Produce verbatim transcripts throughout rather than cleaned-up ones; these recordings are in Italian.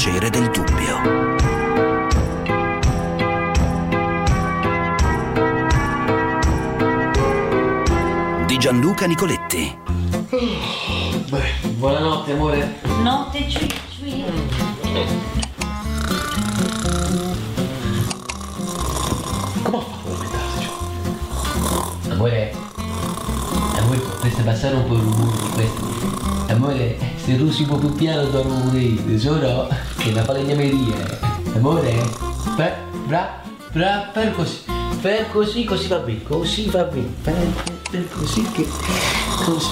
piacere del dubbio. Di Gianluca Nicoletti. Beh, buonanotte amore. Notte ci ci. Come ho fatto a addormentarsi? Amore, amore, potresti passare un po' il rumore di questo. Amore, se tu si può più piano dormo pure io, tesoro, che è una falegnameria. Amore, per, bra, bra, per così, per così, così va bene, così va bene, per, per così che, così.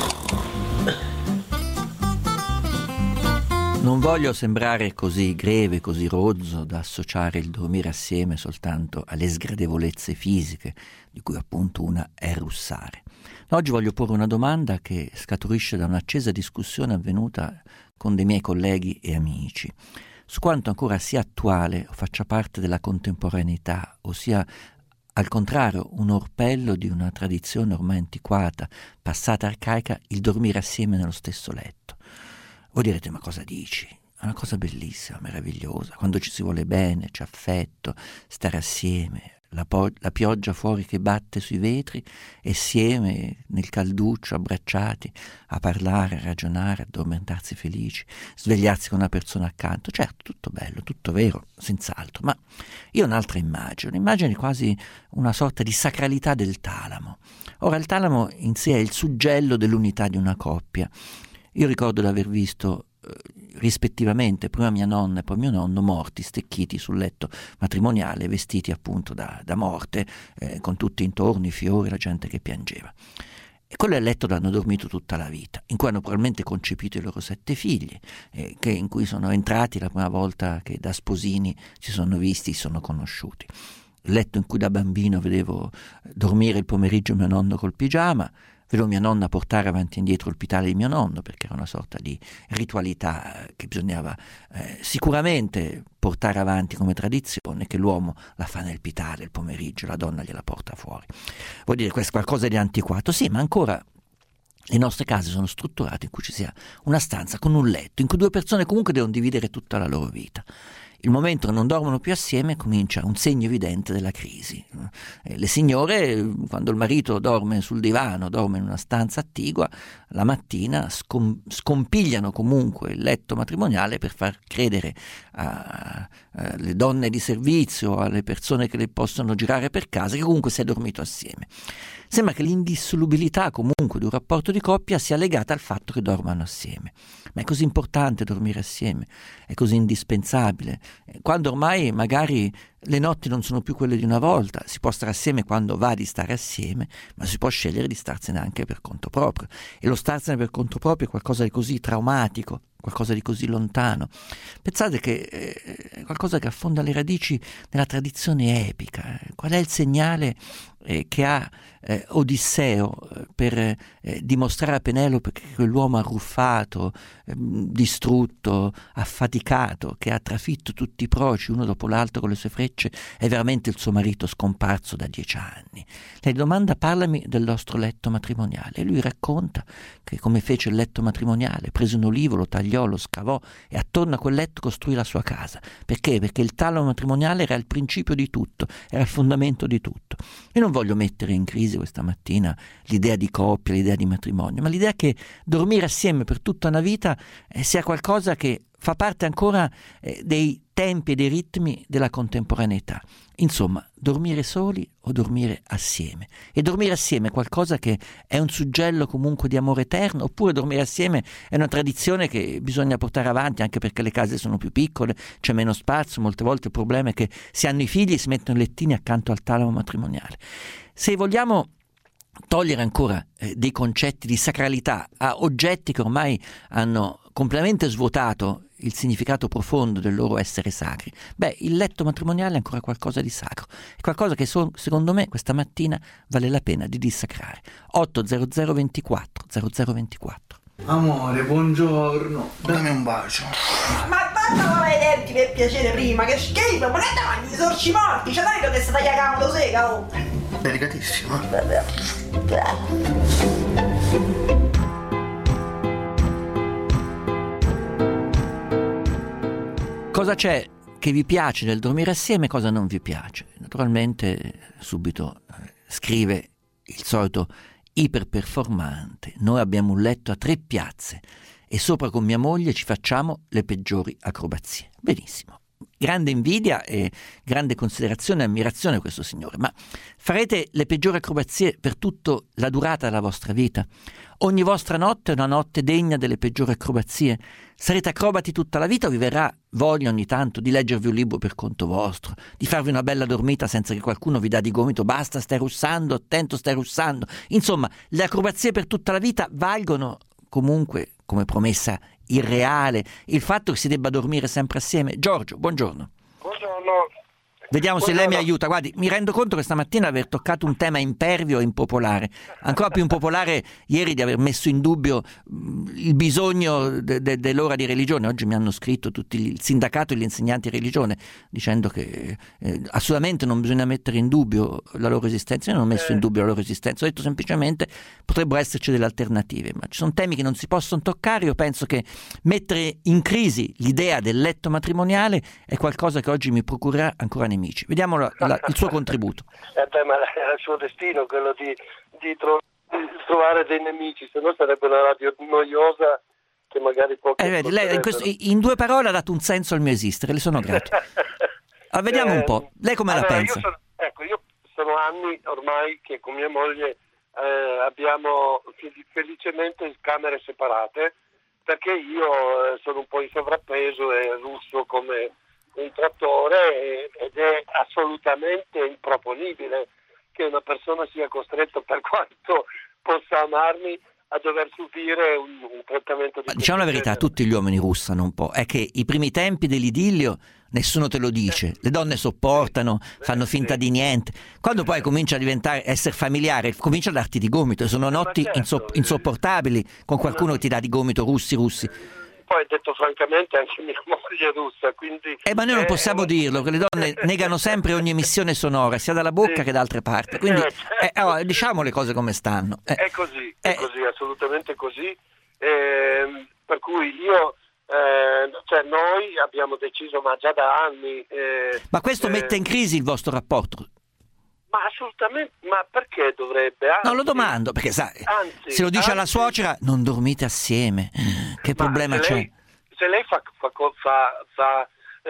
Non voglio sembrare così greve, così rozzo da associare il dormire assieme soltanto alle sgradevolezze fisiche, di cui appunto una è russare. Oggi voglio porre una domanda che scaturisce da un'accesa discussione avvenuta con dei miei colleghi e amici, su quanto ancora sia attuale o faccia parte della contemporaneità, o sia al contrario un orpello di una tradizione ormai antiquata, passata arcaica, il dormire assieme nello stesso letto. Voi direte, ma cosa dici? È una cosa bellissima, meravigliosa, quando ci si vuole bene, c'è affetto, stare assieme, la, po- la pioggia fuori che batte sui vetri, e assieme nel calduccio, abbracciati, a parlare, a ragionare, a addormentarsi felici, svegliarsi con una persona accanto. Certo, tutto bello, tutto vero, senz'altro, ma io ho un'altra immagine, un'immagine quasi una sorta di sacralità del talamo. Ora, il talamo in sé è il suggello dell'unità di una coppia. Io ricordo di aver visto eh, rispettivamente prima mia nonna e poi mio nonno morti, stecchiti sul letto matrimoniale, vestiti appunto da, da morte, eh, con tutti intorno i fiori, la gente che piangeva. E quello è il letto dove hanno dormito tutta la vita, in cui hanno probabilmente concepito i loro sette figli, eh, che, in cui sono entrati la prima volta che da sposini si sono visti, si sono conosciuti. Il letto in cui da bambino vedevo dormire il pomeriggio mio nonno col pigiama, vedevo mia nonna portare avanti e indietro il pitale di mio nonno, perché era una sorta di ritualità che bisognava eh, sicuramente portare avanti come tradizione, che l'uomo la fa nel pitale il pomeriggio, la donna gliela porta fuori. Vuol dire, questo è qualcosa di antiquato, sì, ma ancora le nostre case sono strutturate in cui ci sia una stanza con un letto, in cui due persone comunque devono dividere tutta la loro vita. Il momento che non dormono più assieme comincia un segno evidente della crisi. Le signore, quando il marito dorme sul divano, dorme in una stanza attigua, la mattina scom- scompigliano comunque il letto matrimoniale per far credere alle donne di servizio, alle persone che le possono girare per casa, che comunque si è dormito assieme. Sembra che l'indissolubilità comunque di un rapporto di coppia sia legata al fatto che dormano assieme. Ma è così importante dormire assieme, è così indispensabile. Quando ormai magari le notti non sono più quelle di una volta, si può stare assieme quando va di stare assieme, ma si può scegliere di starsene anche per conto proprio. E lo starsene per conto proprio è qualcosa di così traumatico, qualcosa di così lontano. Pensate che è qualcosa che affonda le radici nella tradizione epica. Qual è il segnale eh, che ha eh, Odisseo eh, per eh, dimostrare a Penelope che quell'uomo arruffato, eh, distrutto, affaticato, che ha trafitto tutti i proci uno dopo l'altro con le sue frecce, è veramente il suo marito scomparso da dieci anni? Lei domanda: parlami del nostro letto matrimoniale. E lui racconta che come fece il letto matrimoniale, prese un olivo, lo tagliò, lo scavò e attorno a quel letto costruì la sua casa. Perché? Perché il talamo matrimoniale era il principio di tutto, era il fondamento di tutto. Io non voglio mettere in crisi questa mattina l'idea di coppia, l'idea di matrimonio, ma l'idea che dormire assieme per tutta una vita eh, sia qualcosa che fa parte ancora eh, dei tempi e dei ritmi della contemporaneità. Insomma, dormire soli o dormire assieme? E dormire assieme è qualcosa che è un suggello comunque di amore eterno, oppure dormire assieme è una tradizione che bisogna portare avanti anche perché le case sono più piccole, c'è meno spazio, molte volte il problema è che si hanno i figli e si mettono i lettini accanto al talamo matrimoniale. Se vogliamo togliere ancora eh, dei concetti di sacralità a oggetti che ormai hanno completamente svuotato il significato profondo del loro essere sacri, beh, il letto matrimoniale è ancora qualcosa di sacro, è qualcosa che so, secondo me questa mattina vale la pena di dissacrare. otto zero zero ventiquattro zero zero ventiquattro. Amore, buongiorno, dammi un bacio. Ma basta lavare i denti per piacere prima, che schifo, ma che dai, gli sorci morti, c'è dai che sta tagliando sega, oh. Delicatissimo. cosa c'è che vi piace del dormire assieme e cosa non vi piace. Naturalmente subito eh, scrive il solito iperperformante: noi abbiamo un letto a tre piazze e sopra con mia moglie ci facciamo le peggiori acrobazie. Benissimo. Grande invidia e grande considerazione e ammirazione a questo signore, ma farete le peggiori acrobazie per tutta la durata della vostra vita? Ogni vostra notte è una notte degna delle peggiori acrobazie? Sarete acrobati tutta la vita o vi verrà voglia ogni tanto di leggervi un libro per conto vostro, di farvi una bella dormita senza che qualcuno vi dà di gomito: basta, stai russando, attento, stai russando? Insomma, le acrobazie per tutta la vita valgono comunque come promessa irreale il fatto che si debba dormire sempre assieme? Giorgio, buongiorno. Buongiorno. Vediamo buongiorno. se lei mi aiuta. Guardi, mi rendo conto che stamattina di aver toccato un tema impervio e impopolare, ancora più impopolare ieri di aver messo in dubbio mh, il bisogno de- de- dell'ora di religione. Oggi mi hanno scritto tutti il sindacato e gli insegnanti di religione dicendo che eh, assolutamente non bisogna mettere in dubbio la loro esistenza. Io non ho messo in dubbio la loro esistenza, ho detto semplicemente potrebbero esserci delle alternative, ma ci sono temi che non si possono toccare. Io penso che mettere in crisi l'idea del letto matrimoniale è qualcosa che oggi mi procurerà ancora nemici. Vediamo la, la, il suo contributo. Eh beh, ma era il suo destino quello di, di, tro- di trovare dei nemici, se no sarebbe una radio noiosa che magari può... Eh, vedi, lei in, questo, in due parole ha dato un senso al mio esistere, le sono grato. Allora, vediamo eh, un po', lei come allora, la pensa? Io sono, ecco, io sono anni ormai che con mia moglie eh, abbiamo felicemente camere separate, perché io eh, sono un po' in sovrappeso e russo come un trattore, ed è assolutamente improponibile che una persona sia costretta, per quanto possa amarmi, a dover subire un, un trattamento di... Ma diciamo la verità, tutti gli uomini russano un po', è che i primi tempi dell'idillio nessuno te lo dice, le donne sopportano, fanno finta di niente, quando poi comincia a diventare, essere familiare, comincia a darti di gomito, sono notti certo, inso- insopportabili con qualcuno che ti dà di gomito, russi russi. Poi, detto francamente, anche mia moglie è russa, quindi... Eh, ma noi non eh, possiamo dirlo, che le donne negano sempre ogni emissione sonora, sia dalla bocca sì. che da altre parti, quindi Eh, certo. eh, allora, diciamo le cose come stanno. Eh, È così, è eh, così, assolutamente così, eh, per cui io, eh, cioè noi abbiamo deciso, ma già da anni... Eh, ma questo eh, mette in crisi il vostro rapporto? Ma assolutamente, ma perché dovrebbe? Anzi, No, lo domando, perché sai, anzi, se lo dice alla anzi, suocera, non dormite assieme, che problema se c'è? Lei, se lei fa, fa, fa, fa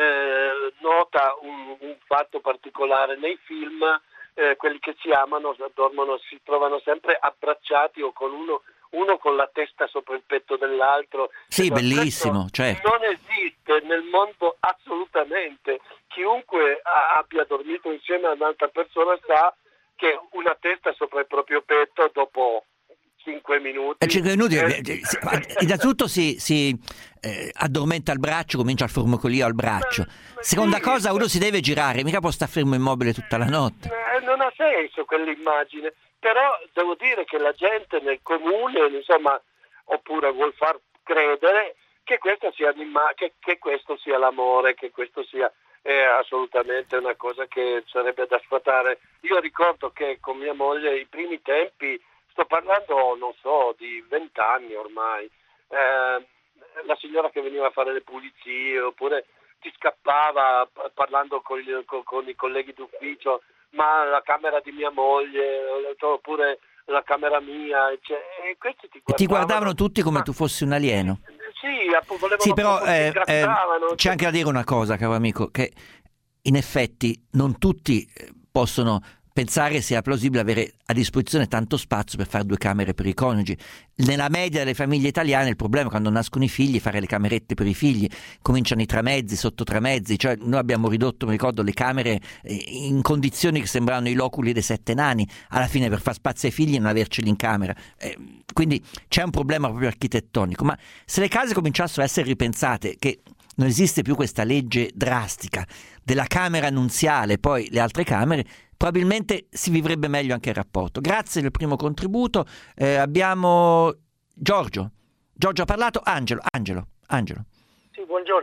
eh, nota un, un fatto particolare, nei film eh, quelli che si amano dormono, si trovano sempre abbracciati o con uno, uno con la testa sopra il petto dell'altro. Sì, Questo bellissimo, certo. Non esiste nel mondo assolutamente. Chiunque a, abbia dormito insieme a un'altra persona sa che una testa sopra il proprio petto dopo cinque minuti... E cinque minuti, eh, eh, si- innanzitutto si, si eh, addormenta al braccio, comincia il formicolio al braccio. Ma- ma Seconda sì, cosa, uno ma- si deve girare, mica può stare fermo immobile tutta la notte. Eh, non ha senso quell'immagine, però devo dire che la gente nel comune, insomma, oppure vuol far credere che questo sia, l'imma- che, che questo sia l'amore, che questo sia è assolutamente una cosa che sarebbe da sfatare. Io ricordo che con mia moglie i primi tempi, sto parlando, non so, di vent'anni ormai, eh, la signora che veniva a fare le pulizie, oppure ti scappava parlando con, gli, con, con i colleghi d'ufficio, ma la camera di mia moglie, oppure la camera mia, cioè, e questi ti guardavano, E ti guardavano tutti come ma, tu fossi un alieno. Sì, appunto, volevano Sì, però proprio, eh, ti grattavano, eh, c'è anche da dire una cosa, caro amico, che in effetti non tutti eh, possono pensare sia plausibile avere a disposizione tanto spazio per fare due camere per i coniugi. Nella media delle famiglie italiane il problema è quando nascono i figli fare le camerette per i figli, cominciano i tramezzi, sotto tramezzi, cioè noi abbiamo ridotto, mi ricordo, le camere in condizioni che sembravano i loculi dei sette nani, alla fine per far spazio ai figli e non averceli in camera. Eh, quindi c'è un problema proprio architettonico, ma se le case cominciassero a essere ripensate, che non esiste più questa legge drastica della camera nuziale, poi le altre camere, probabilmente si vivrebbe meglio anche il rapporto. Grazie del primo contributo. Eh, abbiamo Giorgio. Giorgio ha parlato. Angelo, Angelo, Angelo. Sì, buongiorno.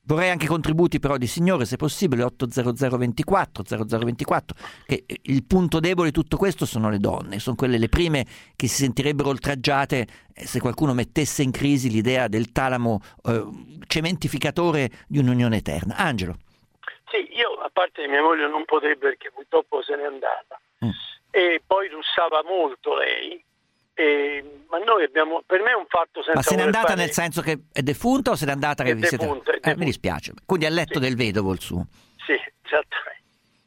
Vorrei anche contributi però di signore, se possibile, otto zero zero ventiquattro zero zero ventiquattro, che il punto debole di tutto questo sono le donne, sono quelle le prime che si sentirebbero oltraggiate se qualcuno mettesse in crisi l'idea del talamo eh, cementificatore di un'unione eterna. Angelo. Sì, io a parte mia moglie non potrebbe perché purtroppo se n'è andata mm. e poi russava molto lei. E, ma noi abbiamo, per me è un fatto senza. Ma se n'è andata fare... nel senso che è defunta o se n'è andata che è vi siete... defunta, è eh, mi dispiace, quindi ha letto sì. del vedovo il suo. Sì, esattamente.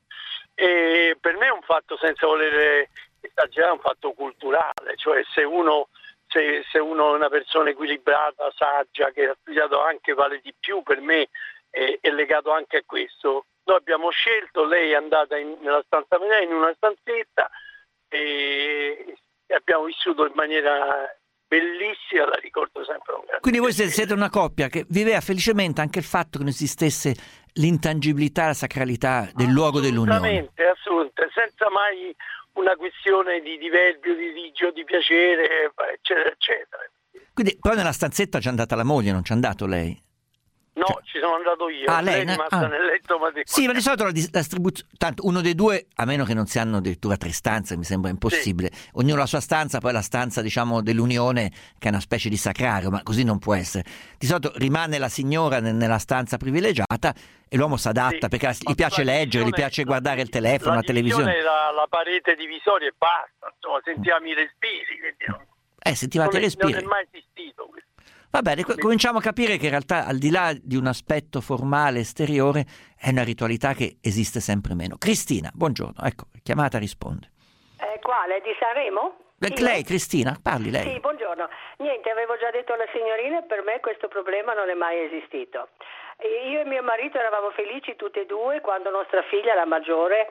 E per me è un fatto senza voler esagerare, un fatto culturale, cioè se uno se, se uno è una persona equilibrata, saggia, che ha studiato anche vale di più, per me è, è legato anche a questo. Noi abbiamo scelto, lei è andata in, nella stanza mia, in una stanzetta e abbiamo vissuto in maniera bellissima, la ricordo sempre un grande Quindi voi piacere. siete una coppia che viveva felicemente anche il fatto che non esistesse l'intangibilità, la sacralità del luogo dell'unione. Assolutamente, assolutamente, senza mai una questione di diverbio, di litigio, di piacere, eccetera, eccetera. Quindi poi nella stanzetta c'è andata la moglie, non c'è andato lei? No, cioè... ci sono andato io, ah, lei lei è rimasta ah. nel letto materno. Sì, ma di solito la, dis- la distribuzione, tanto uno dei due, a meno che non si hanno addirittura tre stanze, mi sembra impossibile, sì. Ognuno la sua stanza, poi la stanza diciamo dell'unione che è una specie di sacrario, ma così non può essere. Di solito rimane la signora n- nella stanza privilegiata e l'uomo si adatta, sì, perché gli piace leggere, gli piace guardare il telefono, la, la televisione. La, la parete divisoria e basta, insomma, sentivamo i respiri. Quindi non, eh, sentivate i respiri. Non è mai esistito questo. Va bene, cominciamo a capire che in realtà al di là di un aspetto formale esteriore è una ritualità che esiste sempre meno. Cristina, buongiorno, ecco, chiamata risponde. Eh, quale? Di Sanremo? Sì. Lei, Cristina, parli lei. Sì, buongiorno. Niente, avevo già detto alla signorina, per me questo problema non è mai esistito. Io e mio marito eravamo felici tutti e due quando nostra figlia, la maggiore,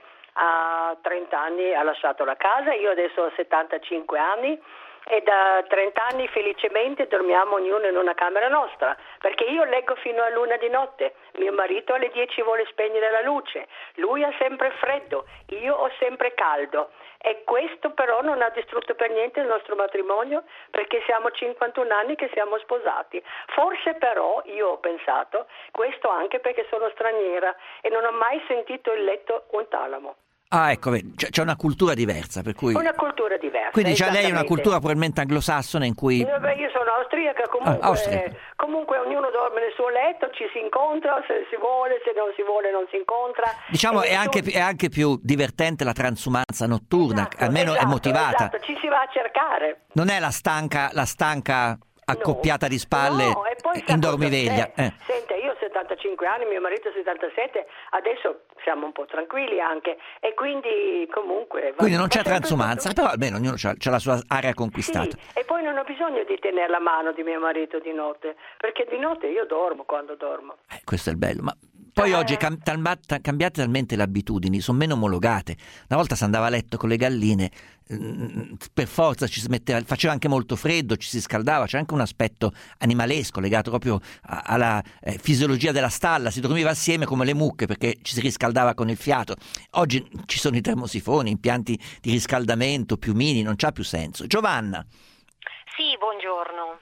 a trenta anni ha lasciato la casa, io adesso ho settantacinque anni. E da trenta anni felicemente dormiamo ognuno in una camera nostra, perché io leggo fino a luna di notte, mio marito alle dieci vuole spegnere la luce, lui ha sempre freddo, io ho sempre caldo e questo però non ha distrutto per niente il nostro matrimonio, perché siamo cinquantuno anni che siamo sposati. Forse però io ho pensato questo anche perché sono straniera e non ho mai sentito il letto un talamo. Ah, ecco, vedi, c'è una cultura diversa, per cui... Una cultura diversa. Quindi già lei è una cultura probabilmente anglosassone in cui... No, beh, io sono austriaca, comunque, ah, austriaca. comunque ognuno dorme nel suo letto, ci si incontra, se si vuole, se non si vuole non si incontra. Diciamo e è anche, è anche più divertente la transumanza notturna, esatto, almeno esatto, è motivata. Esatto, ci si va a cercare. Non è la stanca, la stanca accoppiata no, di spalle no, e poi in dormiveglia. Eh, eh. Senta, io ho settantacinque anni, mio marito settantasette, adesso siamo un po' tranquilli anche e quindi comunque... Quindi non c'è transumanza, però almeno ognuno c'ha, c'ha la sua area conquistata. Sì, e poi non ho bisogno di tenere la mano di mio marito di notte, perché di notte io dormo quando dormo. Eh, questo è il bello, ma... Poi eh. oggi cam- talma- cambiate talmente le abitudini, sono meno omologate. Una volta si andava a letto con le galline, mh, per forza ci si metteva, faceva anche molto freddo, ci si scaldava, c'è anche un aspetto animalesco legato proprio a- alla eh, fisiologia della stalla, si dormiva assieme come le mucche perché ci si riscaldava con il fiato. Oggi ci sono i termosifoni, impianti di riscaldamento, piumini, non c'ha più senso. Giovanna. Sì, buongiorno.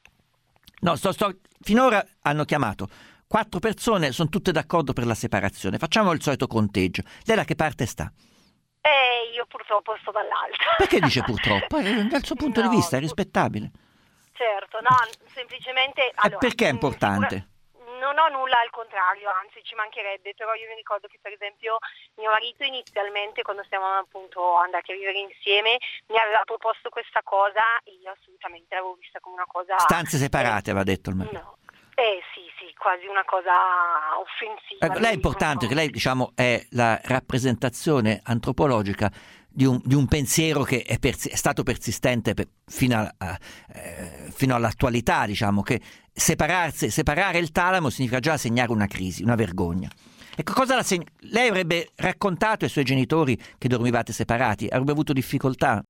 No, sto, sto, finora hanno chiamato quattro persone, sono tutte d'accordo per la separazione. Facciamo il solito conteggio. Lei da che parte sta? Eh, io purtroppo sto dall'altra. Perché dice purtroppo? Eh, dal suo punto no, di vista è rispettabile. Certo, no, semplicemente... Allora, perché è importante? Sicura, non ho nulla al contrario, anzi ci mancherebbe, però io mi ricordo che per esempio mio marito inizialmente, quando siamo appunto andati a vivere insieme, mi aveva proposto questa cosa e io assolutamente l'avevo vista come una cosa... Stanze separate, aveva detto il marito. No. Eh sì, sì, quasi una cosa offensiva. Ecco, lei è importante che lei, diciamo, è la rappresentazione antropologica di un, di un pensiero che è, persi- è stato persistente per, fino, a, a, eh, fino all'attualità, diciamo, che separarsi, separare il talamo significa già segnare una crisi, una vergogna. Ecco, cosa la seg- lei avrebbe raccontato ai suoi genitori che dormivate separati? Avrebbe avuto difficoltà?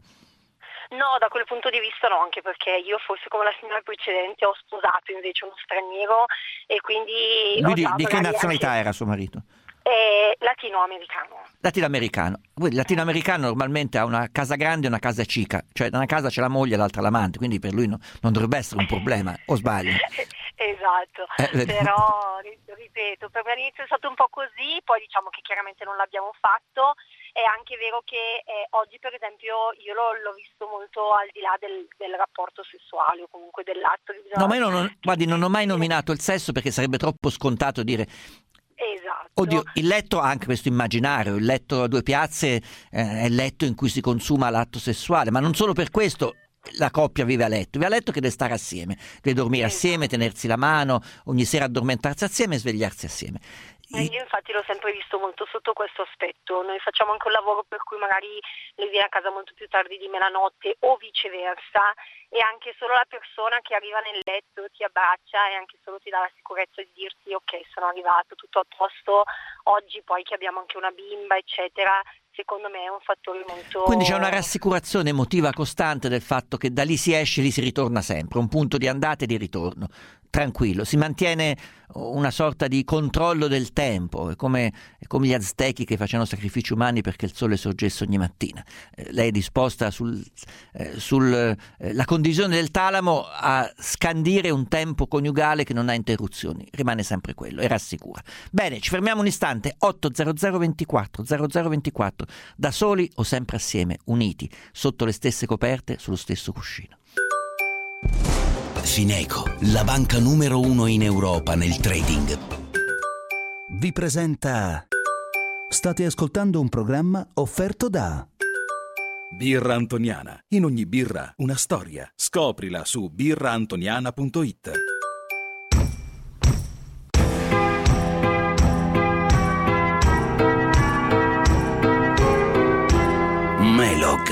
No, da quel punto di vista no, anche perché io forse come la signora precedente ho sposato invece uno straniero e quindi... Lui di, di che nazionalità anche... era suo marito? Eh, latinoamericano. Latinoamericano. Quindi latinoamericano normalmente ha una casa grande e una casa cica, cioè da una casa c'è la moglie e l'altra l'amante, quindi per lui no, non dovrebbe essere un problema, o sbaglio? Esatto, Eh, però ri- ripeto, per me all'inizio è stato un po' così, poi diciamo che chiaramente non l'abbiamo fatto. È anche vero che eh, oggi per esempio io l'ho, l'ho visto molto al di là del, del rapporto sessuale o comunque dell'atto che bisogna... No, ma io non, guardi, non ho mai nominato il sesso perché sarebbe troppo scontato dire... Esatto. Oddio, il letto ha anche questo immaginario, il letto a due piazze eh, è il letto in cui si consuma l'atto sessuale, ma non solo per questo la coppia vive a letto, vive a letto che deve stare assieme, deve dormire assieme, tenersi la mano, ogni sera addormentarsi assieme e svegliarsi assieme. Eh, Io infatti l'ho sempre visto molto sotto questo aspetto. Noi facciamo anche un lavoro per cui magari lei viene a casa molto più tardi di me la notte o viceversa, e anche solo la persona che arriva nel letto ti abbraccia e anche solo ti dà la sicurezza di dirti ok, sono arrivato, tutto a posto. Oggi poi che abbiamo anche una bimba eccetera, secondo me è un fattore molto... Quindi c'è una rassicurazione emotiva costante del fatto che da lì si esce, lì si ritorna sempre, un punto di andata e di ritorno, tranquillo, si mantiene una sorta di controllo del tempo, è come, è come gli aztechi che facevano sacrifici umani perché il sole sorgesse ogni mattina. Eh, lei è disposta sul, eh, sul eh, la condivisione del talamo a scandire un tempo coniugale che non ha interruzioni, rimane sempre quello e rassicura. Bene, ci fermiamo un istante. Otto zero zero ventiquattro zero zero ventiquattro, da soli o sempre assieme, uniti, sotto le stesse coperte, sullo stesso cuscino. Fineco, la banca numero uno in Europa nel trading, vi presenta... State ascoltando un programma offerto da Birra Antoniana. In ogni birra una storia. Scoprila su birra antoniana punto it. Melog.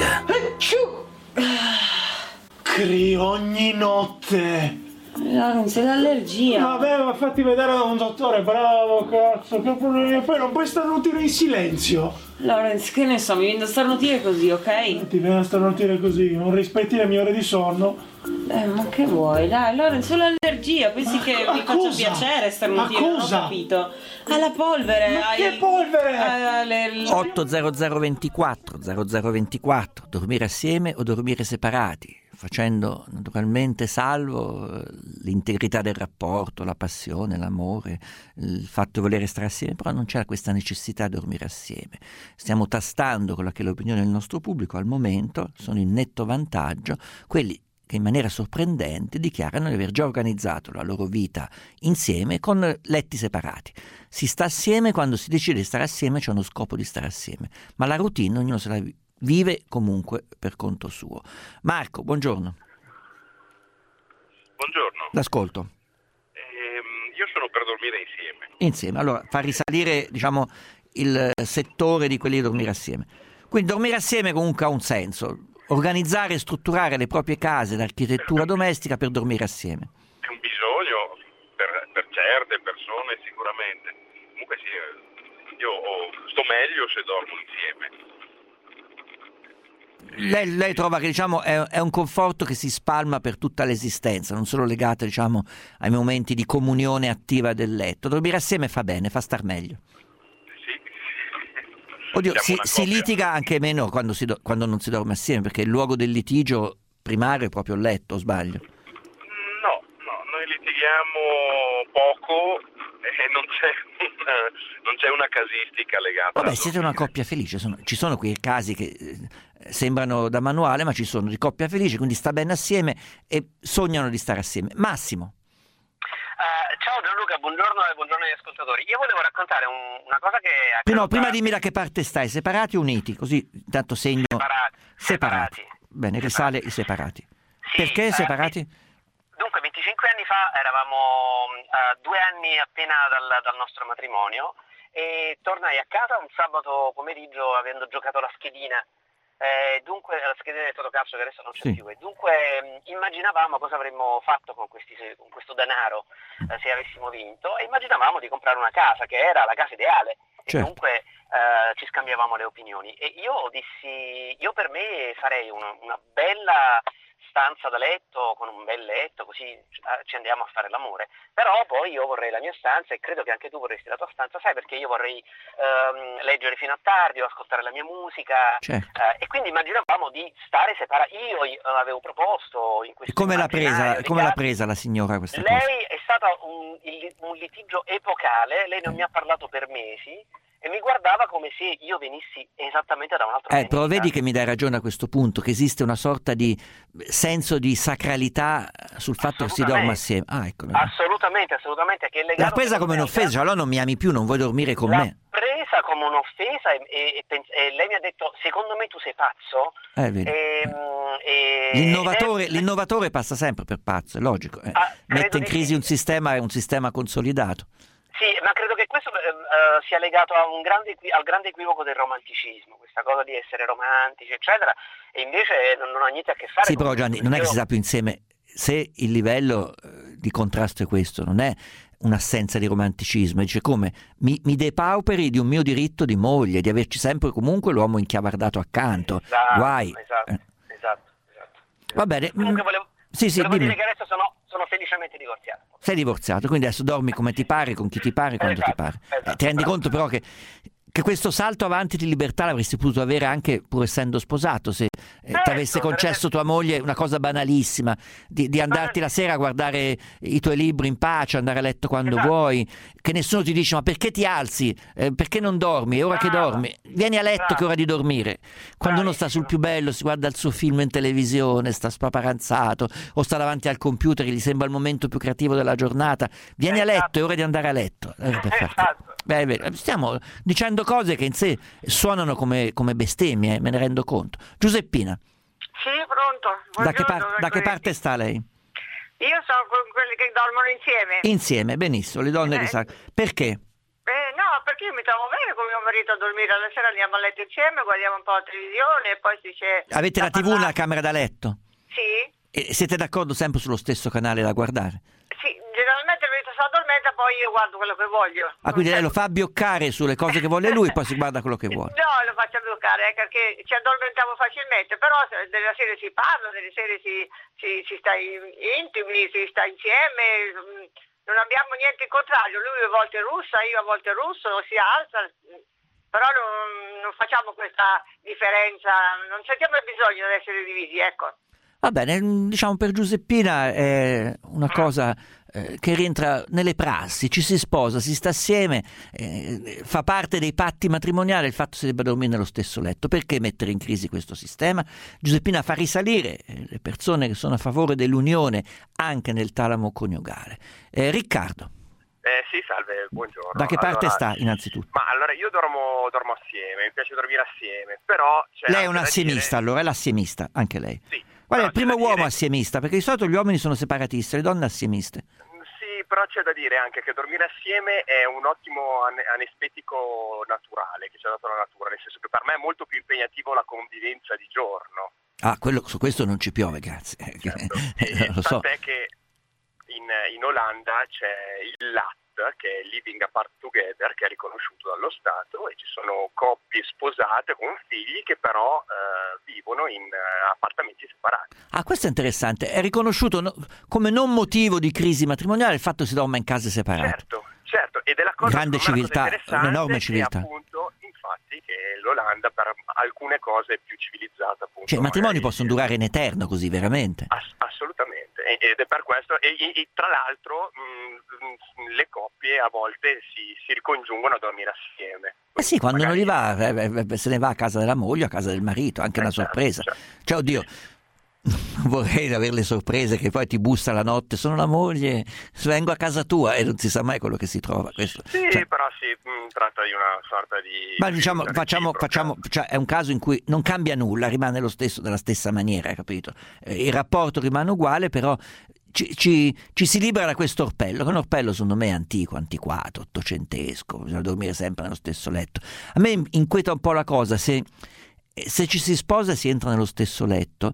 Crio ogni notte. Non sei l'allergia. Vabbè, ma fatti vedere da un dottore, bravo, cazzo, che problemi. Poi non puoi starnutire in silenzio. Lorenz, che ne so, mi viene da starnutire così, ok? Ti viene a starnutire così, non rispetti le mie ore di sonno. Eh, ma che vuoi? Dai, Lorenz, solo l'allergia, pensi Ma che a mi faccia cosa? piacere starnutire? A Non ho cosa? capito. Alla polvere, Ma ai... che polvere? alle... otto zero zero ventiquattro zero zero ventiquattro, dormire assieme o dormire separati, facendo naturalmente salvo l'integrità del rapporto, la passione, l'amore, il fatto di voler stare assieme, però non c'è questa necessità di dormire assieme. Stiamo tastando quella che è l'opinione del nostro pubblico. Al momento sono in netto vantaggio quelli che in maniera sorprendente dichiarano di aver già organizzato la loro vita insieme con letti separati. Si sta assieme quando si decide di stare assieme, c'è uno scopo di stare assieme, ma la routine ognuno se la vive comunque per conto suo. Marco, buongiorno. Buongiorno. L'ascolto. Ehm, io sono per dormire insieme. Insieme, allora fa risalire, diciamo, il settore di quelli di dormire assieme. Quindi dormire assieme comunque ha un senso. Organizzare e strutturare le proprie case, l'architettura domestica per dormire assieme. È un bisogno per, per certe persone sicuramente. Comunque sì, io sto meglio se dormo insieme. Lei, lei trova che diciamo, è, è un conforto che si spalma per tutta l'esistenza, non solo legato diciamo, ai momenti di comunione attiva del letto. Dormire assieme fa bene, fa star meglio. Oddio, si, si litiga anche meno quando, si do, quando non si dorme assieme, perché il luogo del litigio primario è proprio il letto, o sbaglio? No, no, noi litighiamo poco e non c'è una, non c'è una casistica legata. Vabbè, siete una coppia felice, sono, ci sono quei casi che eh, sembrano da manuale, ma ci sono di coppia felice, quindi sta bene assieme e sognano di stare assieme. Massimo. Uh, ciao Gianluca, buongiorno e buongiorno agli ascoltatori. Io volevo raccontare un, una cosa che è accaduta... No, prima dimmi da che parte stai, separati o uniti? Così intanto segno... Separati. Separati. Bene, risale i separati. Sì, Perché eh, separati? Dunque, venticinque anni fa eravamo uh, due anni appena dal, dal nostro matrimonio e tornai a casa un sabato pomeriggio avendo giocato la schedina. Eh, dunque la schedina del Totocalcio che adesso non c'è Sì. più e dunque mh, immaginavamo cosa avremmo fatto con, questi, con questo denaro eh, se avessimo vinto e immaginavamo di comprare una casa che era la casa ideale. Certo. E dunque eh, ci scambiavamo le opinioni e io dissi io per me farei una, una bella stanza da letto con un bel letto, così ci andiamo a fare l'amore. Però poi io vorrei la mia stanza e credo che anche tu vorresti la tua stanza, sai, perché io vorrei ehm, leggere fino a tardi o ascoltare la mia musica. Certo. eh, e quindi immaginavamo di stare separati. Io eh, avevo proposto in questo Come l'ha presa, come l'ha presa la signora questa cosa? Lei è stata un, un litigio epocale, lei non mi ha parlato per mesi e mi guardava come se io venissi esattamente da un altro Eh, pianeta. però vedi che mi dai ragione a questo punto, che esiste una sorta di senso di sacralità sul fatto che si dorma assieme. Ah, ecco. Assolutamente, assolutamente. Che è legato L'ha presa come un'offesa, cioè, allora non mi ami più, non vuoi dormire con L'ha me. presa come un'offesa e, e, e, pens- e lei mi ha detto, secondo me tu sei pazzo. Eh, vedi. E, e, L'innovatore, ed è- l'innovatore passa sempre per pazzo, è logico. eh. Ah, credo Mette in di crisi sì. un sistema e un sistema consolidato. Sì, ma credo che questo eh, eh, sia legato a un grande, equi- al grande equivoco del romanticismo, questa cosa di essere romantici, eccetera, e invece non, non ha niente a che fare Sì, con però Gianni, non è che si sta più insieme. Se il livello eh, di contrasto è questo, non è un'assenza di romanticismo, dice come mi, mi depauperi di un mio diritto di moglie, di averci sempre comunque l'uomo inchiavardato accanto. Esatto, Guai. esatto, Eh. esatto, esatto. Va bene. Comunque volevo, Sì, sì, volevo dimmi. dire che adesso sono, sono felicemente divorziato. Sei divorziato, quindi adesso dormi come ti pare, con chi ti pare, quando ti pare. Eh, ti rendi conto però che, che questo salto avanti di libertà l'avresti potuto avere anche pur essendo sposato, se eh, ti avesse concesso tua moglie una cosa banalissima, di, di andarti la sera a guardare i tuoi libri in pace, andare a letto quando vuoi, che nessuno ti dice ma perché ti alzi, eh, perché non dormi, è ora che dormi, vieni a letto che è ora di dormire. Quando uno sta sul più bello, si guarda il suo film in televisione, sta spaparanzato o sta davanti al computer e gli sembra il momento più creativo della giornata, vieni a letto, è ora di andare a letto. Eh, per farti- Beh, beh, stiamo dicendo cose che in sé suonano come, come bestemmie, eh, me ne rendo conto. Giuseppina, Sì, pronto. da che, Buongiorno, par- da che eccomi. parte sta lei? Io sono con quelli che dormono insieme. Insieme, benissimo, le donne Eh. che sa. Perché? Eh, no, perché io mi trovo bene con mio marito a dormire. Alla sera andiamo a letto insieme, guardiamo un po' la televisione e poi si c'è... Avete la tivù nella camera da letto? Sì, E siete d'accordo sempre sullo stesso canale da guardare? sì. Generalmente il marito si addormenta, poi io guardo quello che voglio. Ah, quindi lei lo fa abbioccare sulle cose che vuole lui, poi si guarda quello che vuole. No, lo faccio bloccare, eh, perché ci addormentiamo facilmente, però se- delle sere si parla, delle sere si, si, si sta in- intimi, si sta insieme, mm, non abbiamo niente in contrario, lui a volte russa, io a volte russo, si alza, mm, però non, non facciamo questa differenza, non sentiamo il bisogno di essere divisi, ecco. Va bene, diciamo per Giuseppina è una cosa eh, che rientra nelle prassi, ci si sposa, si sta assieme, eh, fa parte dei patti matrimoniali il fatto che si debba dormire nello stesso letto. Perché mettere in crisi questo sistema? Giuseppina fa risalire eh, le persone che sono a favore dell'unione anche nel talamo coniugale. Eh, Riccardo, Eh, sì, salve, buongiorno. da che parte Allora, sta innanzitutto? Ma allora io dormo, dormo assieme, mi piace dormire assieme, però c'è Lei è anche un da assiemista, allora è l'assiemista, anche lei. Sì. Qual è No, il primo c'è da uomo dire- assiemista? Perché di solito gli uomini sono separatisti, le donne assiemiste. dire- Sì, però c'è da dire anche che dormire assieme è un ottimo an- anestetico naturale che ci ha dato la natura, nel senso che per me è molto più impegnativo la convivenza di giorno. Ah, quello, su questo non ci piove, grazie. Lo so. Tant'è che in, in Olanda c'è il L A T, che è Living Apart Together, che è riconosciuto dallo Stato, e ci sono coppie sposate con figli che però eh, vivono in eh, appartamenti separati. Ah, questo è interessante. È riconosciuto no- come non motivo di crisi matrimoniale il fatto che si dorma in case separate. Certo, certo, ed è la cosa, Grande secondo me, la cosa civiltà, interessante un'enorme che, civiltà. appunto, infatti, che l'Olanda per alcune cose è più civilizzata, appunto. Cioè, i matrimoni magari- possono durare in eterno così, veramente. Ass- assolutamente, e- ed è per questo, e, e- e tra l'altro mh, mh, le coppie a volte si, si ricongiungono a dormire assieme. Eh sì, quando non gli va, eh, eh, se ne va a casa della moglie o a casa del marito, anche una sorpresa. Cioè, oddio, non vorrei avere le sorprese che poi ti bussa la notte, sono la moglie, vengo a casa tua e non si sa mai quello che si trova. Questo. Sì, Cioè, però si mh, tratta di una sorta di... ma diciamo, facciamo, facciamo, cioè è un caso in cui non cambia nulla, rimane lo stesso della stessa maniera, capito? Eh, il rapporto rimane uguale, però ci, ci, ci si libera da questo orpello, che è un orpello secondo me antico, antiquato, ottocentesco, bisogna dormire sempre nello stesso letto. A me inquieta un po' la cosa, se, se ci si sposa e si entra nello stesso letto,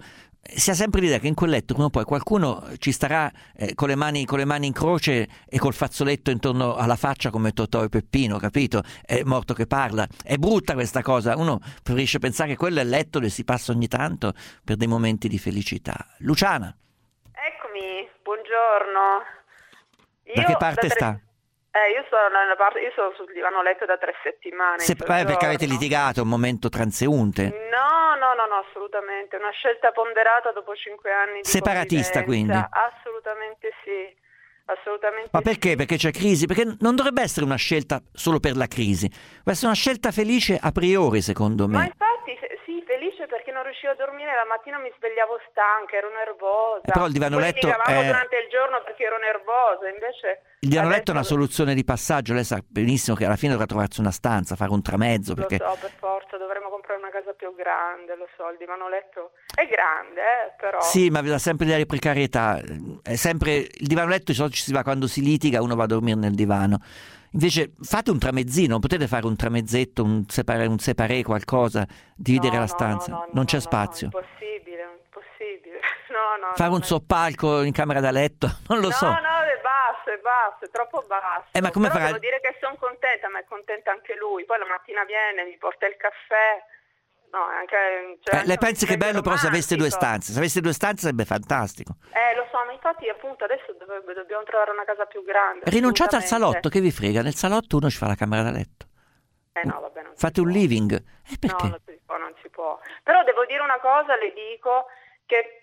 si ha sempre l'idea che in quel letto prima o poi qualcuno ci starà eh, con, le mani, con le mani in croce e col fazzoletto intorno alla faccia come Totò e Peppino, capito? È morto che parla. È brutta questa cosa, uno preferisce pensare che quello è il letto dove si passa ogni tanto per dei momenti di felicità. Luciana. Eccomi, buongiorno. Io da che parte da tre... sta? Eh, io sono nella parte, io sono sul divano letto da tre settimane. Se, eh, perché avete litigato, un momento transeunte? No, no, no, no, assolutamente. Una scelta ponderata dopo cinque anni di Separatista, quindi? Assolutamente sì. Assolutamente. Ma perché? Perché c'è crisi? Perché non dovrebbe essere una scelta solo per la crisi, deve essere una scelta felice a priori, secondo me. Ma infatti sì, felice perché non riuscivo a dormire, la mattina mi svegliavo stanca, ero nervosa. Eh, però il divano Poi letto litigavamo è... durante il giorno perché ero nervosa, invece... Il divano adesso... letto è una soluzione di passaggio, lei sa benissimo che alla fine dovrà trovarsi una stanza, fare un tramezzo. Perché... Lo so, per forza, dovremmo comprare una casa più grande, lo so, il divano letto è grande, eh, però... Sì, ma vi dà sempre l'idea di precarietà, è sempre... il divano letto di solito ci si va quando si litiga, uno va a dormire nel divano. Invece fate un tramezzino, potete fare un tramezzetto, un separé, un separé qualcosa, dividere no, la no, stanza, no, no, non no, c'è no, spazio. No, impossibile, impossibile. No, no, fare no, un soppalco in camera da letto, non lo no, so. No, no, è basso, è basso, è troppo basso. Eh, ma come Però farà... devo dire che sono contenta, ma è contenta anche lui. Poi la mattina viene, mi porta il caffè. No, anche, cioè, eh, anche lei pensa che è bello però se aveste due stanze, se aveste due stanze sarebbe fantastico. Eh, lo so, ma infatti appunto adesso dovrebbe, dobbiamo trovare una casa più grande. Rinunciate al salotto, che vi frega, nel salotto uno ci fa la camera da letto. Eh no, vabbè, non fate un può. living. Eh, perché? No, non si può, non si può. Però devo dire una cosa, le dico che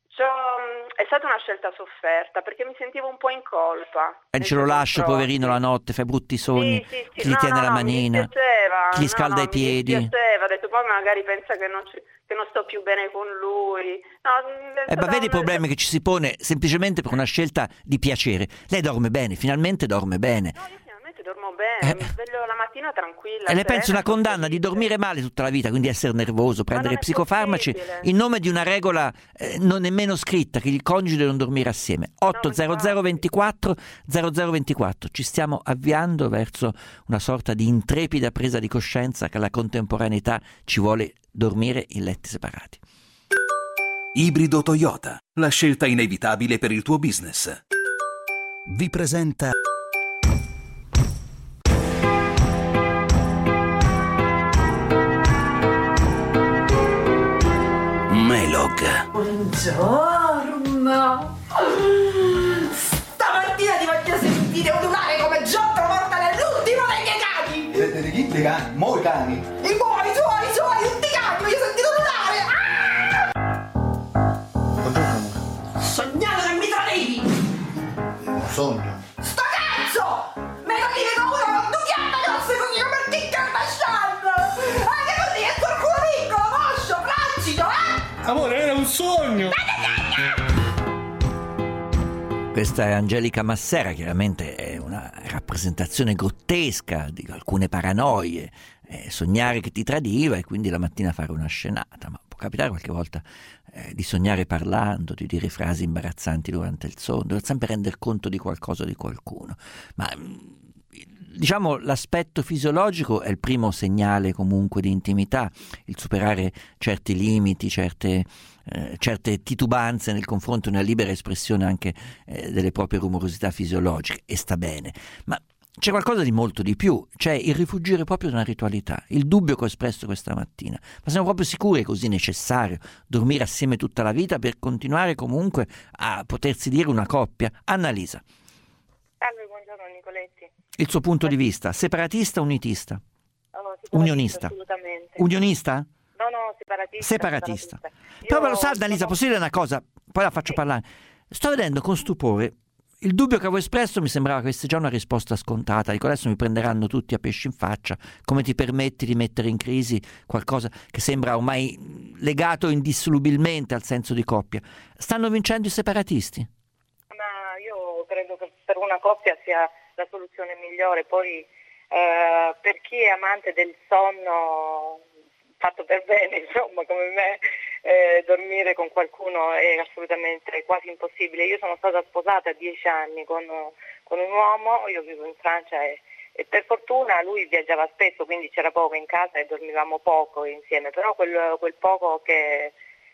è stata una scelta sofferta perché mi sentivo un po' in colpa. E ce lo lascio, poverino, la notte, fa brutti sogni, sì, sì, sì. chi gli no, tiene no, la no, manina, mi dispiaceva, chi gli scalda no, no, i piedi. Mi dispiaceva, ho detto poi magari pensa che non, ci, che non sto più bene con lui. No, eh, ma vedi i problemi che ci si pone semplicemente per una scelta di piacere. Lei dorme bene, finalmente dorme bene. No, io finalmente dormo bene, eh. mi sveglio la mattina tranquilla. E le pensi una condanna di dormire male tutta la vita, quindi essere nervoso, prendere psicofarmaci in nome di una regola eh, non nemmeno scritta, che il coniuge deve non dormire assieme. otto zero zero ventiquattro zero zero ventiquattro. Ci stiamo avviando verso una sorta di intrepida presa di coscienza che alla contemporaneità ci vuole dormire in letti separati. Ibrido Toyota, la scelta inevitabile per il tuo business. Vi presenta Melog. Buongiorno. Stamattina ti voglio sentire udulare come Giotto morta nell'ultimo dei miei cani. Di chi? Dei cani? Mo' i cani? I muovi, i suoi, i suoi, tutti i cani, voglio sentire udulare. Buongiorno. Sognando che mi tradivi. Un sogno. Sto cazzo! Me lo dico uno con due chiappe grosse come Kim Kardashian. Anche così è sul culo piccolo, moscio, flaccido, eh? Amore, era un sogno! Questa è Angelica Massera, chiaramente è una rappresentazione grottesca di alcune paranoie, eh, sognare che ti tradiva e quindi la mattina fare una scenata, ma può capitare qualche volta eh, di sognare parlando, di dire frasi imbarazzanti durante il sonno, dover sempre rendere conto di qualcosa o di qualcuno, ma diciamo l'aspetto fisiologico è il primo segnale comunque di intimità, il superare certi limiti, certe, eh, certe titubanze nel confronto di una libera espressione anche eh, delle proprie rumorosità fisiologiche, e sta bene, ma c'è qualcosa di molto di più, c'è il rifuggire proprio da una ritualità, il dubbio che ho espresso questa mattina, ma siamo proprio sicuri che è così necessario dormire assieme tutta la vita per continuare comunque a potersi dire una coppia? Annalisa. Salve, buongiorno Nicoletti. Il suo punto di vista, separatista o unitista? Oh, Unionista? Assolutamente. Unionista? No, no, separatista. Separatista. separatista. Però lo sa, Annalisa, posso dire una cosa? Poi la faccio parlare. Sto vedendo con stupore il dubbio che avevo espresso, mi sembrava che avesse già una risposta scontata. Dico, adesso mi prenderanno tutti a pesci in faccia. Come ti permetti di mettere in crisi qualcosa che sembra ormai legato indissolubilmente al senso di coppia? Stanno vincendo i separatisti? Ma io credo che per una coppia sia la soluzione migliore. Poi eh, per chi è amante del sonno fatto per bene, insomma, come me, eh, dormire con qualcuno è assolutamente quasi impossibile. Io sono stata sposata a dieci anni con, con un uomo, io vivo in Francia e, e per fortuna lui viaggiava spesso, quindi c'era poco in casa e dormivamo poco insieme, però quel, quel poco che,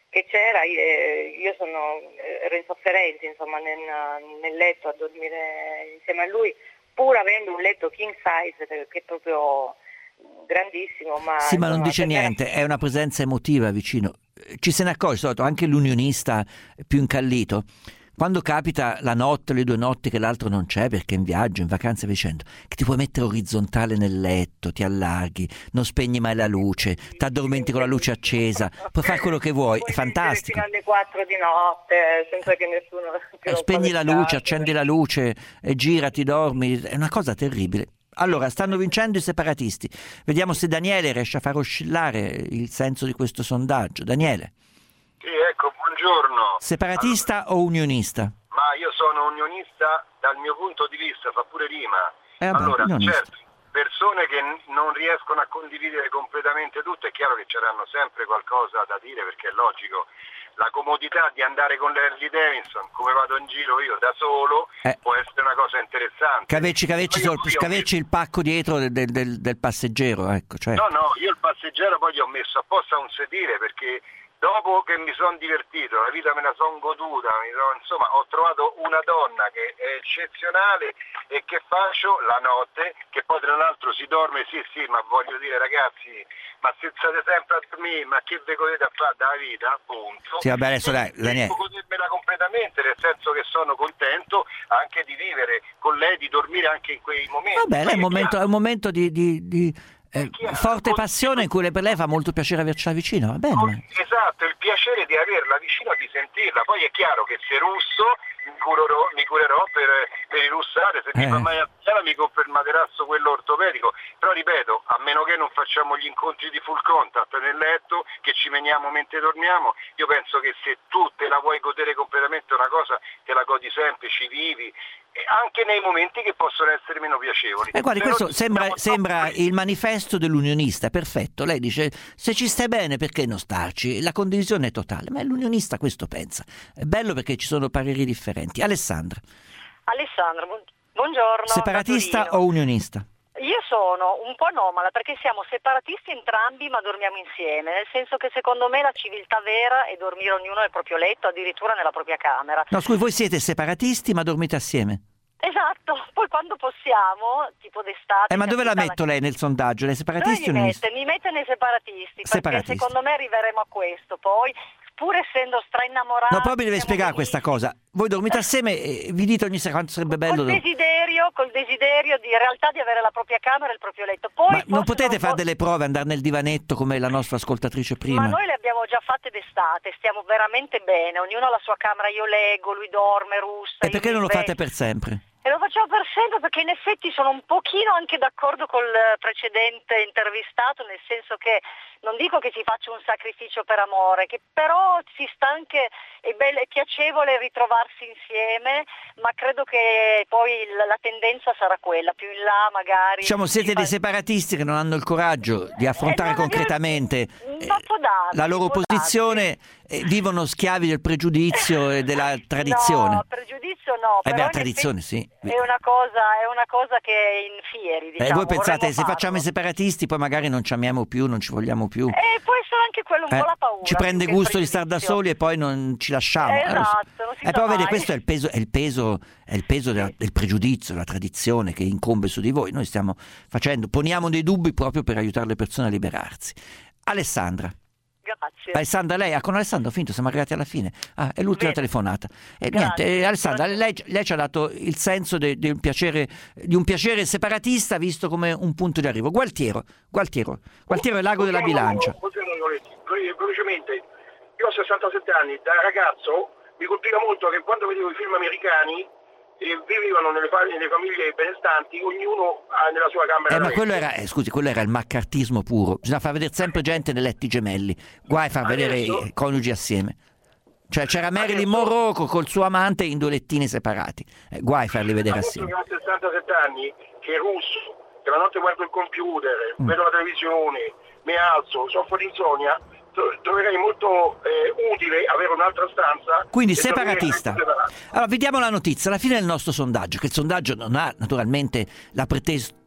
che c'era, io sono, ero in sofferenza insomma nel, nel letto a dormire insieme a lui, pur avendo un letto king size che è proprio grandissimo. Ma sì, ma non dice per me- niente, è una presenza emotiva vicino. Ci se ne accorge, solito, anche l'unionista più incallito. Quando capita la notte, le due notti che l'altro non c'è perché è in viaggio, in vacanza e dicendo, che ti puoi mettere orizzontale nel letto, ti allarghi, non spegni mai la luce, ti addormenti con la luce accesa, puoi fare quello che vuoi, è fantastico. fino alle quattro di notte senza che nessuno Eh, Spegni la luce, accendi la luce, e girati, dormi, è una cosa terribile. Allora, stanno vincendo i separatisti. Vediamo se Daniele riesce a far oscillare il senso di questo sondaggio. Daniele. Sì, ecco, buongiorno. Separatista o unionista? Ma io sono unionista dal mio punto di vista, fa pure rima. Eh, vabbè, allora, unionista. certo, persone che n- non riescono a condividere completamente tutto, è chiaro che c'erano sempre qualcosa da dire, perché è logico. La comodità di andare con l'Harley Davidson, come vado in giro io da solo, Eh. può essere una cosa interessante. Cavecci, cavecci, Io- sol- io- scavecci il pacco dietro del, del- del- del passeggero, ecco. Cioè. No, no, io il passeggero poi gli ho messo apposta un sedile, perché dopo che mi sono divertito, la vita me la sono goduta, mi son- insomma ho trovato una donna che è eccezionale e che faccio la notte, che poi tra l'altro si dorme, sì sì, ma voglio dire ragazzi, ma se state sempre a dormire, ma che ve godete a fare dalla vita, appunto. Sì, vabbè, adesso dai, Daniele. Devo godermela completamente, nel senso che sono contento anche di vivere con lei, di dormire anche in quei momenti. Vabbè, lei è un Poi momento, è un momento di, di- di, eh, chiaro, forte passione in cui le- per lei fa molto piacere avercela vicino, va bene? ma- Esatto, il piacere di averla vicino, di sentirla. Poi è chiaro che se russo mi curerò, mi curerò per, per i russare, se mi Eh. fa mai alzare mi compro il materasso quello ortopedico. Però ripeto, a meno che non facciamo gli incontri di full contact nel letto, che ci meniamo mentre dormiamo, io penso che se tu te la vuoi godere completamente una cosa, te la godi sempre, ci vivi, e anche nei momenti che possono essere meno piacevoli. Eh, guardi, Però questo sembra, sembra il manifesto dell'unionista, perfetto. Lei dice, se ci stai bene perché non starci? La condivisione è totale, ma l'unionista questo pensa. È bello perché ci sono pareri differenti. Alessandra, Alessandro, buon- buongiorno. separatista da Torino. o unionista? Io sono un po' anomala perché siamo separatisti entrambi ma dormiamo insieme, nel senso che secondo me la civiltà vera è dormire ognuno nel proprio letto, addirittura nella propria camera. No, scusi, voi siete separatisti ma dormite assieme? Esatto, poi quando possiamo, tipo d'estate... Eh, ma si dove la affitta metto lei nel sondaggio? Lei è separatisti o Dove mi unionista? mette? Mi mette nei separatisti, perché Separatisti. secondo me arriveremo a questo, poi pur essendo strainnamorati... No, proprio deve spiegare questa cosa. Voi dormite assieme e vi dite ogni sera quanto sarebbe bello... Col dor- desiderio, col desiderio di in realtà di avere la propria camera e il proprio letto. Poi Ma non forse potete sono fare un po'- delle prove, andare nel divanetto come la nostra ascoltatrice prima? Ma noi le abbiamo già fatte d'estate, stiamo veramente bene, ognuno ha la sua camera, io leggo, lui dorme, russa. E io perché mi non lo fate sveglio. per sempre? E lo facciamo per sempre perché in effetti sono un pochino anche d'accordo col precedente intervistato, nel senso che non dico che si faccia un sacrificio per amore, che però si sta anche, è, bello, è piacevole ritrovarsi insieme, ma credo che poi la, la tendenza sarà quella, più in là magari... Diciamo, siete dei separatisti che non hanno il coraggio di affrontare Eh, no, concretamente Ma può darsi, la loro può posizione e vivono schiavi del pregiudizio e della tradizione. No, pregiudizio no, Eh però beh, la in tradizione sì. effetti è una cosa, è una cosa che infieri, Eh, diciamo. voi pensate, vorremmo se facciamo i farlo. separatisti poi magari non ci amiamo più, non ci vogliamo più. E può essere anche quello un Eh, po' la paura. ci prende più che il gusto di stare da pregiudizio. soli e poi non ci lasciamo. Eh, Eh, lo so. esatto, non si Eh, sa però vede, mai. questo è il peso, è il peso, è il peso della- del pregiudizio, della tradizione che incombe su di voi. Noi stiamo facendo, poniamo dei dubbi proprio per aiutare le persone a liberarsi. Alessandra. Grazie. Alessandra, lei, ah, con Alessandra ho finito, siamo arrivati alla fine. Ah, è l'ultima Bene. telefonata. E Grazie. niente, eh, Alessandra, lei, lei ci ha dato il senso de- de un piacere, di un piacere separatista visto come un punto di arrivo. Gualtiero, Gualtiero, Gualtiero è l'ago della bilancia. Buongiorno, Loretti. Ve- Velocemente, io ho sessantasette anni, da ragazzo mi colpiva molto che quando vedevo i film americani eh, vivevano nelle, fa- nelle famiglie benestanti, ognuno ha nella sua camera. Eh, da ma quello letto. era, eh, scusi, quello era il maccartismo puro. Bisogna far vedere sempre gente nei letti gemelli. Guai a far vedere Adesso? i coniugi assieme. Cioè c'era Marilyn Monroe co- col suo amante in due lettini separati. Eh, guai a farli vedere Adesso assieme. che ho sessantasette anni, che è russo, che la notte guardo il computer, Mm. vedo la televisione, mi alzo, soffro di insonnia, tro- troverei molto eh, utile avere un'altra stanza. Quindi e dormire separatista. separato. Allora, vediamo la notizia. Alla fine del nostro sondaggio, che il sondaggio non ha naturalmente la, pretes-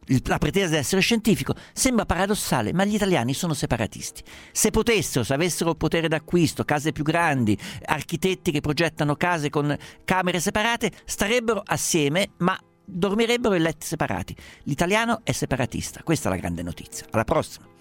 la pretesa di essere scientifico. Sembra paradossale, ma gli italiani sono separatisti. Se potessero, se avessero il potere d'acquisto, case più grandi, architetti che progettano case con camere separate, starebbero assieme, ma dormirebbero in letti separati. L'italiano è separatista. Questa è la grande notizia. Alla prossima.